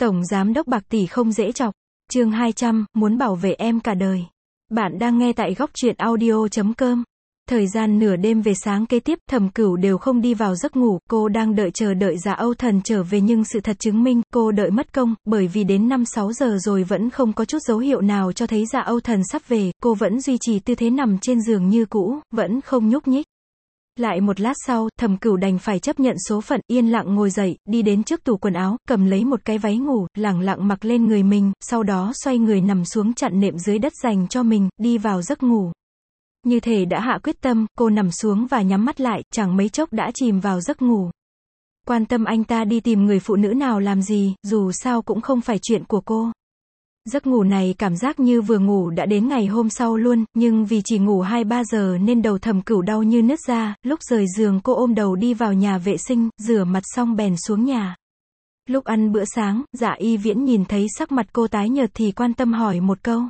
Tổng giám đốc bạc tỷ không dễ chọc. Chương 200, muốn bảo vệ em cả đời. Bạn đang nghe tại góc truyện audio.com. Thời gian nửa đêm về sáng kế tiếp, Thẩm Cửu đều không đi vào giấc ngủ, cô đang chờ đợi Dạ Âu Thần trở về nhưng sự thật chứng minh, cô đợi mất công, bởi vì đến 5-6 giờ rồi vẫn không có chút dấu hiệu nào cho thấy Dạ Âu Thần sắp về, cô vẫn duy trì tư thế nằm trên giường như cũ, vẫn không nhúc nhích. Lại một lát sau, Thẩm Cửu đành phải chấp nhận số phận, yên lặng ngồi dậy, đi đến trước tủ quần áo, cầm lấy một cái váy ngủ, lẳng lặng mặc lên người mình, sau đó xoay người nằm xuống chặn nệm dưới đất dành cho mình, đi vào giấc ngủ. Như thể đã hạ quyết tâm, cô nằm xuống và nhắm mắt lại, chẳng mấy chốc đã chìm vào giấc ngủ. Quan tâm anh ta đi tìm người phụ nữ nào làm gì, dù sao cũng không phải chuyện của cô. Giấc ngủ này cảm giác như vừa ngủ đã đến ngày hôm sau luôn, nhưng vì chỉ ngủ 2-3 giờ nên đầu Thẩm Cửu đau như nứt ra, lúc rời giường cô ôm đầu đi vào nhà vệ sinh, rửa mặt xong bèn xuống nhà. Lúc ăn bữa sáng, Dạ Y Viễn nhìn thấy sắc mặt cô tái nhợt thì quan tâm hỏi một câu.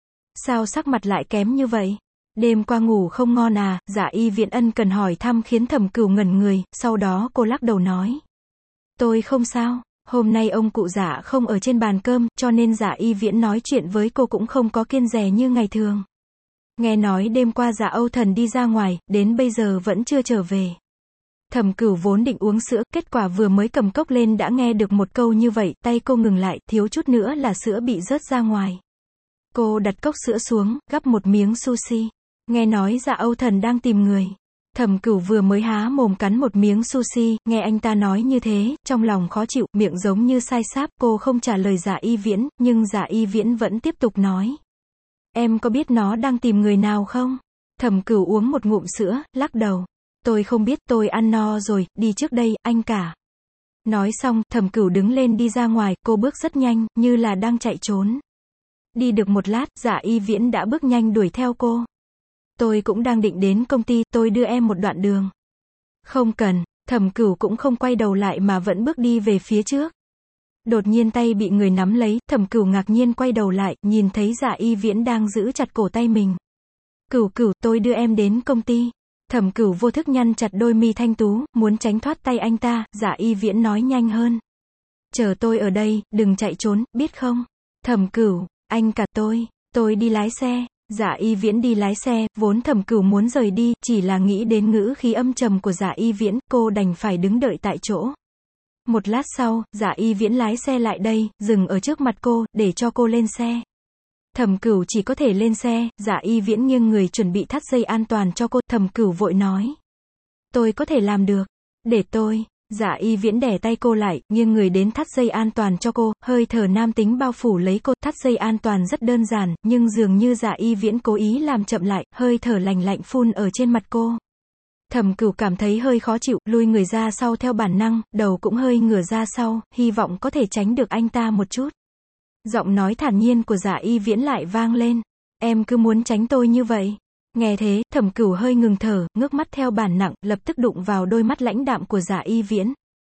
Sao sắc mặt lại kém như vậy? Đêm qua ngủ không ngon à? Dạ Y Viễn ân cần hỏi thăm khiến Thẩm Cửu ngẩn người, sau đó cô lắc đầu nói. Tôi không sao. Hôm nay ông cụ Dạ không ở trên bàn cơm, cho nên Dạ Y Viễn nói chuyện với cô cũng không có kiêng dè như ngày thường. Nghe nói đêm qua Dạ Âu Thần đi ra ngoài, đến bây giờ vẫn chưa trở về. Thẩm Cửu vốn định uống sữa, kết quả vừa mới cầm cốc lên đã nghe được một câu như vậy, tay cô ngừng lại, thiếu chút nữa là sữa bị rớt ra ngoài. Cô đặt cốc sữa xuống, gắp một miếng sushi. Nghe nói Dạ Âu Thần đang tìm người. Thẩm Cửu vừa mới há mồm cắn một miếng sushi, nghe anh ta nói như thế, trong lòng khó chịu, miệng giống như sai sáp, cô không trả lời Dạ Y Viễn, nhưng Dạ Y Viễn vẫn tiếp tục nói. Em có biết nó đang tìm người nào không? Thẩm Cửu uống một ngụm sữa, lắc đầu. Tôi không biết, tôi ăn no rồi, đi trước đây, anh cả. Nói xong, Thẩm Cửu đứng lên đi ra ngoài, cô bước rất nhanh, như là đang chạy trốn. Đi được một lát, Dạ Y Viễn đã bước nhanh đuổi theo cô. Tôi cũng đang định đến công ty, tôi đưa em một đoạn đường. Không cần, Thẩm Cửu cũng không quay đầu lại mà vẫn bước đi về phía trước. Đột nhiên tay bị người nắm lấy, Thẩm Cửu ngạc nhiên quay đầu lại, nhìn thấy Dạ Y Viễn đang giữ chặt cổ tay mình. Cửu Cửu, tôi đưa em đến công ty. Thẩm Cửu vô thức nhăn chặt đôi mi thanh tú, muốn tránh thoát tay anh ta, Dạ Y Viễn nói nhanh hơn. Chờ tôi ở đây, đừng chạy trốn, biết không? Thẩm Cửu, anh cả tôi đi lái xe. Dạ Y Viễn đi lái xe, vốn Thẩm Cửu muốn rời đi, chỉ là nghĩ đến ngữ khí âm trầm của Dạ Y Viễn, cô đành phải đứng đợi tại chỗ. Một lát sau, Dạ Y Viễn lái xe lại đây, dừng ở trước mặt cô, để cho cô lên xe. Thẩm Cửu chỉ có thể lên xe, Dạ Y Viễn nghiêng người chuẩn bị thắt dây an toàn cho cô, Thẩm Cửu vội nói. Tôi có thể làm được, để tôi. Dạ Y Viễn đè tay cô lại, nghiêng người đến thắt dây an toàn cho cô, hơi thở nam tính bao phủ lấy cô, thắt dây an toàn rất đơn giản, nhưng dường như Dạ Y Viễn cố ý làm chậm lại, hơi thở lành lạnh phun ở trên mặt cô. Thẩm Cửu cảm thấy hơi khó chịu, lui người ra sau theo bản năng, đầu cũng hơi ngửa ra sau, hy vọng có thể tránh được anh ta một chút. Giọng nói thản nhiên của Dạ Y Viễn lại vang lên. Em cứ muốn tránh tôi như vậy. Nghe thế, Thẩm Cửu hơi ngừng thở, ngước mắt theo bản năng, lập tức đụng vào đôi mắt lãnh đạm của Dạ Y Viễn.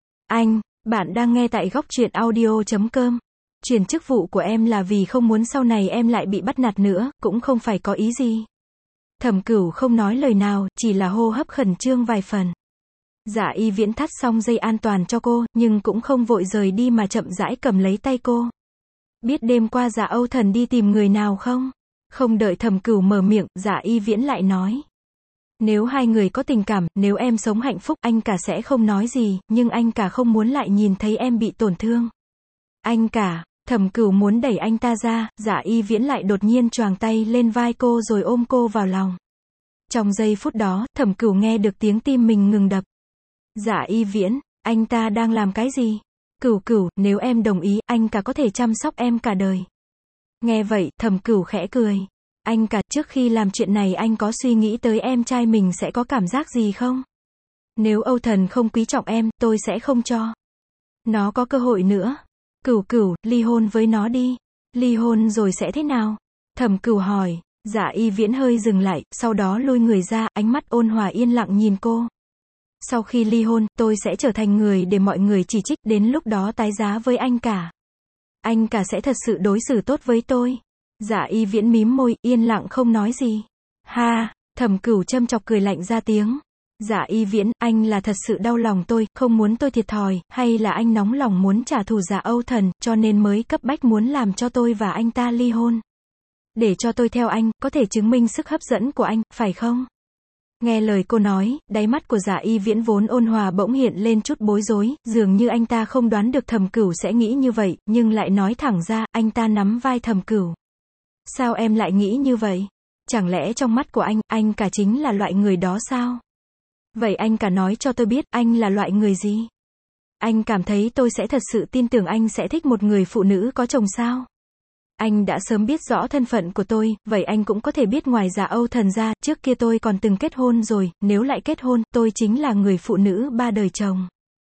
Bạn đang nghe tại góc truyện audio.com. Chuyển chức vụ của em là vì không muốn sau này em lại bị bắt nạt nữa, cũng không phải có ý gì. Thẩm Cửu không nói lời nào, chỉ là hô hấp khẩn trương vài phần. Dạ Y Viễn thắt xong dây an toàn cho cô, nhưng cũng không vội rời đi mà chậm rãi cầm lấy tay cô. Biết đêm qua Dạ Âu Thần đi tìm người nào không? Không đợi Thẩm Cửu mở miệng, Dạ Y Viễn lại nói. Nếu hai người có tình cảm, nếu em sống hạnh phúc, anh cả sẽ không nói gì, nhưng anh cả không muốn lại nhìn thấy em bị tổn thương. Anh cả, Thẩm Cửu muốn đẩy anh ta ra, Dạ Y Viễn lại đột nhiên choàng tay lên vai cô rồi ôm cô vào lòng. Trong giây phút đó, Thẩm Cửu nghe được tiếng tim mình ngừng đập. Dạ Y Viễn, anh ta đang làm cái gì? Cửu Cửu, nếu em đồng ý, anh cả có thể chăm sóc em cả đời. Nghe vậy, Thẩm Cửu khẽ cười. Anh cả, trước khi làm chuyện này anh có suy nghĩ tới em trai mình sẽ có cảm giác gì không? Nếu Âu Thần không quý trọng em, tôi sẽ không cho nó có cơ hội nữa. Cửu Cửu, ly hôn với nó đi. Ly hôn rồi sẽ thế nào? Thẩm Cửu hỏi. Dạ Y Viễn hơi dừng lại, sau đó lui người ra, ánh mắt ôn hòa yên lặng nhìn cô. Sau khi ly hôn, tôi sẽ trở thành người để mọi người chỉ trích, đến lúc đó tái giá với anh cả. Anh cả sẽ thật sự đối xử tốt với tôi. Dạ Y Viễn mím môi, yên lặng không nói gì. Ha, Thẩm Cửu châm chọc cười lạnh ra tiếng. Dạ Y Viễn, anh là thật sự đau lòng tôi, không muốn tôi thiệt thòi, hay là anh nóng lòng muốn trả thù Dạ Âu Thần, cho nên mới cấp bách muốn làm cho tôi và anh ta ly hôn. Để cho tôi theo anh, có thể chứng minh sức hấp dẫn của anh, phải không? Nghe lời cô nói, đáy mắt của Dạ Y Viễn vốn ôn hòa bỗng hiện lên chút bối rối, dường như anh ta không đoán được Thẩm Cửu sẽ nghĩ như vậy, nhưng lại nói thẳng ra, anh ta nắm vai Thẩm Cửu. Sao em lại nghĩ như vậy? Chẳng lẽ trong mắt của anh cả chính là loại người đó sao? Vậy anh cả nói cho tôi biết, anh là loại người gì? Anh cảm thấy tôi sẽ thật sự tin tưởng anh sẽ thích một người phụ nữ có chồng sao? Anh đã sớm biết rõ thân phận của tôi, vậy anh cũng có thể biết ngoài Dạ Âu Thần ra, trước kia tôi còn từng kết hôn rồi, nếu lại kết hôn, tôi chính là người phụ nữ ba đời chồng.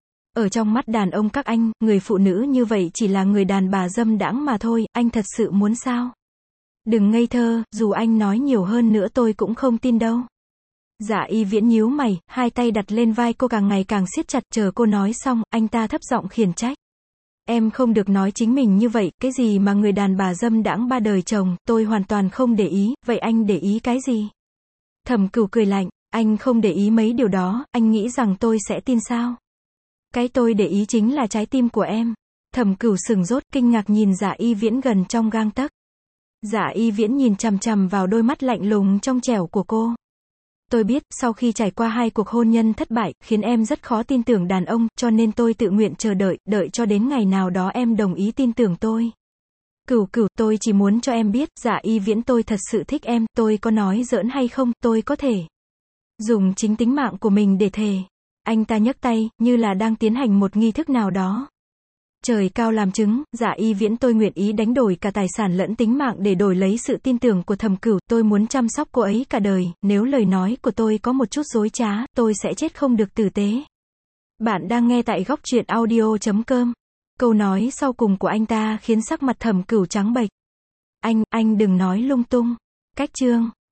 Ở trong mắt đàn ông các anh, người phụ nữ như vậy chỉ là người đàn bà dâm đãng mà thôi, anh thật sự muốn sao? Đừng ngây thơ, dù anh nói nhiều hơn nữa tôi cũng không tin đâu. Dạ Y Viễn nhíu mày, hai tay đặt lên vai cô càng ngày càng siết chặt, chờ cô nói xong, anh ta thấp giọng khiển trách. Em không được nói chính mình như vậy, cái gì mà người đàn bà dâm đãng ba đời chồng, tôi hoàn toàn không để ý, vậy anh để ý cái gì? Thẩm Cửu cười lạnh, anh không để ý mấy điều đó, anh nghĩ rằng tôi sẽ tin sao? Cái tôi để ý chính là trái tim của em. Thẩm Cửu sửng sốt, kinh ngạc nhìn Dạ Y Viễn gần trong gang tấc. Dạ Y Viễn nhìn chằm chằm vào đôi mắt lạnh lùng trong trẻo của cô. Tôi biết, sau khi trải qua 2 cuộc hôn nhân thất bại, khiến em rất khó tin tưởng đàn ông, cho nên tôi tự nguyện chờ đợi cho đến ngày nào đó em đồng ý tin tưởng tôi. Cửu, tôi chỉ muốn cho em biết, Dạ Y Viễn, tôi thật sự thích em, tôi có nói giỡn hay không, tôi có thể dùng chính tính mạng của mình để thề. Anh ta nhấc tay, như là đang tiến hành một nghi thức nào đó. Trời cao làm chứng, Dạ Y Viễn, tôi nguyện ý đánh đổi cả tài sản lẫn tính mạng để đổi lấy sự tin tưởng của Thẩm Cửu, tôi muốn chăm sóc cô ấy cả đời, nếu lời nói của tôi có một chút dối trá, tôi sẽ chết không được tử tế. Bạn đang nghe tại Góc Truyện Audio.com. Câu nói sau cùng của anh ta khiến sắc mặt Thẩm Cửu trắng bệch. Anh đừng nói lung tung. Cách chương